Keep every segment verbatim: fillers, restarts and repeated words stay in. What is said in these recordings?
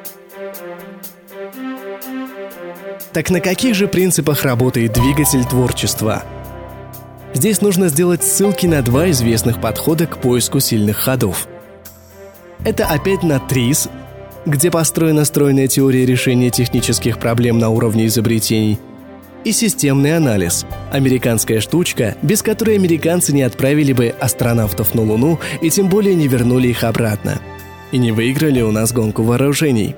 Так на каких же принципах работает двигатель творчества? Здесь нужно сделать ссылки на два известных подхода к поиску сильных ходов. Это опять на ТРИЗ, где построена стройная теория решения технических проблем на уровне изобретений, и системный анализ – американская штучка, без которой американцы не отправили бы астронавтов на Луну и тем более не вернули их обратно. И не выиграли у нас гонку вооружений.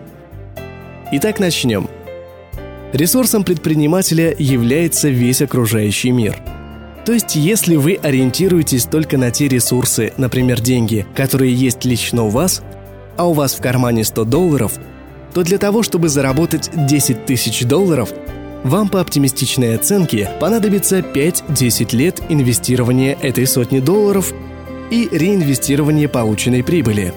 Итак, начнем. Ресурсом предпринимателя является весь окружающий мир. То есть, если вы ориентируетесь только на те ресурсы, например, деньги, которые есть лично у вас, а у вас в кармане сто долларов, то для того, чтобы заработать десять тысяч долларов, вам по оптимистичной оценке понадобится пять-десять лет инвестирования этой сотни долларов и реинвестирования полученной прибыли.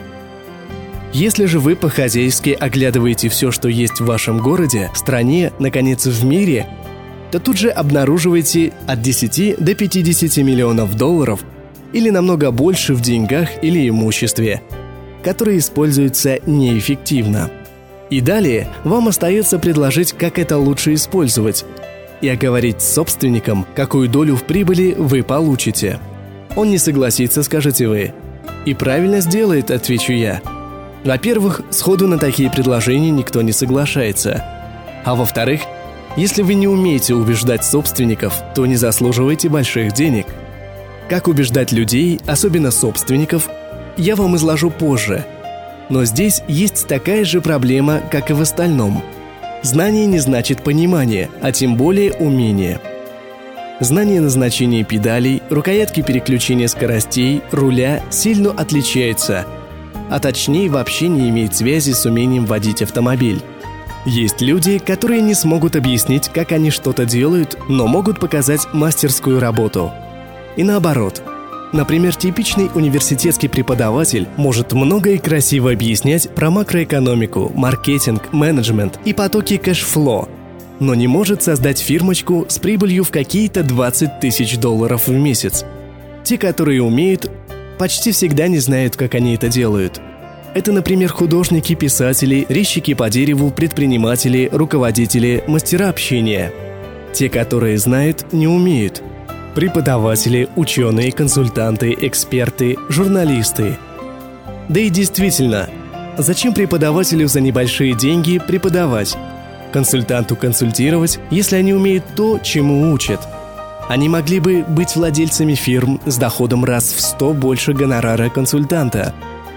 Если же вы по-хозяйски оглядываете все, что есть в вашем городе, стране, наконец, в мире, то тут же обнаруживаете от десяти до пятидесяти миллионов долларов или намного больше в деньгах или имуществе, которые используются неэффективно. И далее вам остается предложить, как это лучше использовать, и оговорить с собственником, какую долю в прибыли вы получите. Он не согласится, скажете вы. И правильно сделает, отвечу я. Во-первых, сходу на такие предложения никто не соглашается. А во-вторых, если вы не умеете убеждать собственников, то не заслуживаете больших денег. Как убеждать людей, особенно собственников, я вам изложу позже. Но здесь есть такая же проблема, как и в остальном. Знание не значит понимание, а тем более умение. Знание назначения педалей, рукоятки переключения скоростей, руля сильно отличается, а точнее вообще не имеет связи с умением водить автомобиль. Есть люди, которые не смогут объяснить, как они что-то делают, но могут показать мастерскую работу. И наоборот. Например, типичный университетский преподаватель может много и красиво объяснять про макроэкономику, маркетинг, менеджмент и потоки кэшфло, но не может создать фирмочку с прибылью в какие-то двадцать тысяч долларов в месяц. Те, которые умеют, почти всегда не знают, как они это делают. Это, например, художники, писатели, резчики по дереву, предприниматели, руководители, мастера общения. Те, которые знают, не умеют. Преподаватели, ученые, консультанты, эксперты, журналисты. Да и действительно, зачем преподавателю за небольшие деньги преподавать? Консультанту консультировать, если они умеют то, чему учат. Они могли бы быть владельцами фирм с доходом раз в сто больше гонорара консультанта.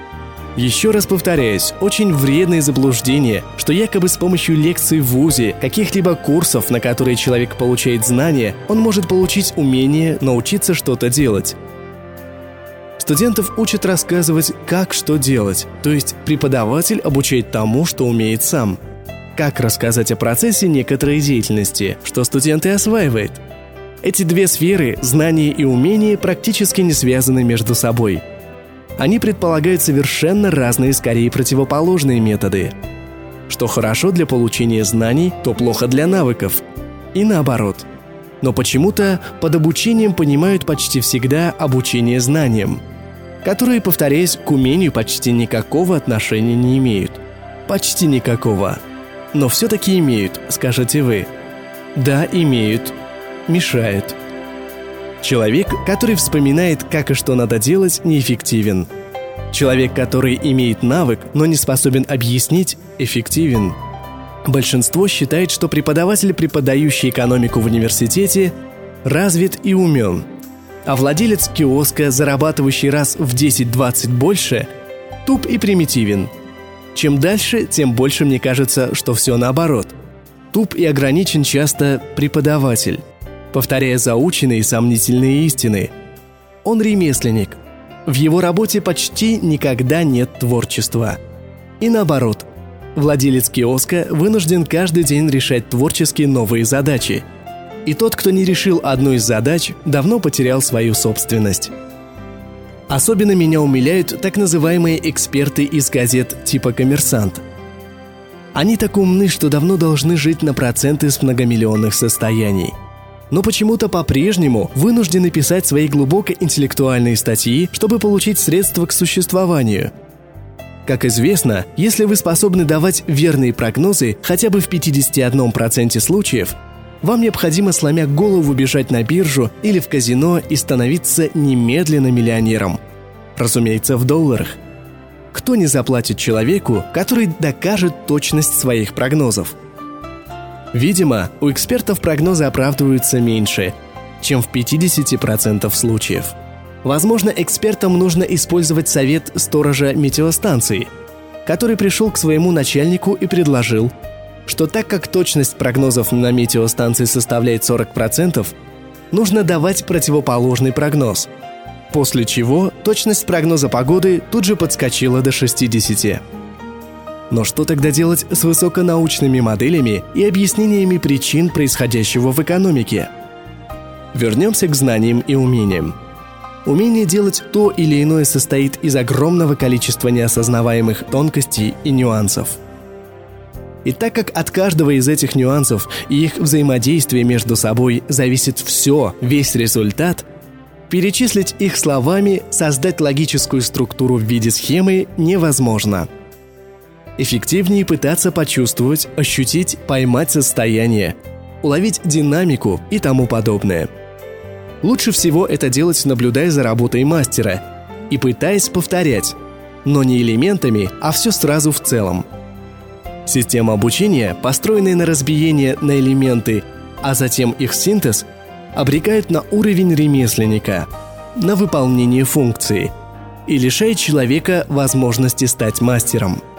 Еще раз повторяюсь, очень вредное заблуждение, что якобы с помощью лекций в вузе, каких-либо курсов, на которые человек получает знания, он может получить умение научиться что-то делать. Студентов учат рассказывать, как что делать, то есть преподаватель обучает тому, что умеет сам. Как рассказать о процессе некоторой деятельности, что студент и осваивает. Эти две сферы, знания и умения, практически не связаны между собой. Они предполагают совершенно разные, скорее противоположные методы. Что хорошо для получения знаний, то плохо для навыков. И наоборот. Но почему-то под обучением понимают почти всегда обучение знаниям, которые, повторяюсь, к умению почти никакого отношения не имеют. Почти никакого. Но все-таки имеют, скажете вы. Да, имеют. Мешают. Человек, который вспоминает, как и что надо делать, неэффективен. Человек, который имеет навык, но не способен объяснить, эффективен. Большинство считает, что преподаватель, преподающий экономику в университете, развит и умен, а владелец киоска, зарабатывающий раз в десять-двадцать больше, туп и примитивен. Чем дальше, тем больше мне кажется, что все наоборот. Туп и ограничен часто преподаватель, повторяя заученные и сомнительные истины. Он ремесленник. В его работе почти никогда нет творчества. И наоборот, владелец киоска вынужден каждый день решать творчески новые задачи. И тот, кто не решил одну из задач, давно потерял свою собственность. Особенно меня умиляют так называемые эксперты из газет типа «Коммерсант». Они так умны, что давно должны жить на проценты с многомиллионных состояний. Но почему-то по-прежнему вынуждены писать свои глубоко интеллектуальные статьи, чтобы получить средства к существованию. Как известно, если вы способны давать верные прогнозы хотя бы в пятьдесят один процент случаев, вам необходимо, сломя голову, бежать на биржу или в казино и становиться немедленно миллионером. Разумеется, в долларах. Кто не заплатит человеку, который докажет точность своих прогнозов? Видимо, у экспертов прогнозы оправдываются меньше, чем в пятьдесят процентов случаев. Возможно, экспертам нужно использовать совет сторожа метеостанции, который пришел к своему начальнику и предложил, что так как точность прогнозов на метеостанции составляет сорок процентов, нужно давать противоположный прогноз, после чего точность прогноза погоды тут же подскочила до шестьдесят процентов. Но что тогда делать с высоконаучными моделями и объяснениями причин происходящего в экономике? Вернемся к знаниям и умениям. Умение делать то или иное состоит из огромного количества неосознаваемых тонкостей и нюансов. И так как от каждого из этих нюансов и их взаимодействия между собой зависит все, весь результат, перечислить их словами, создать логическую структуру в виде схемы невозможно. Эффективнее пытаться почувствовать, ощутить, поймать состояние, уловить динамику и тому подобное. Лучше всего это делать, наблюдая за работой мастера и пытаясь повторять, но не элементами, а все сразу в целом. Система обучения, построенная на разбиении на элементы, а затем их синтез, обрекает на уровень ремесленника, на выполнение функции и лишает человека возможности стать мастером.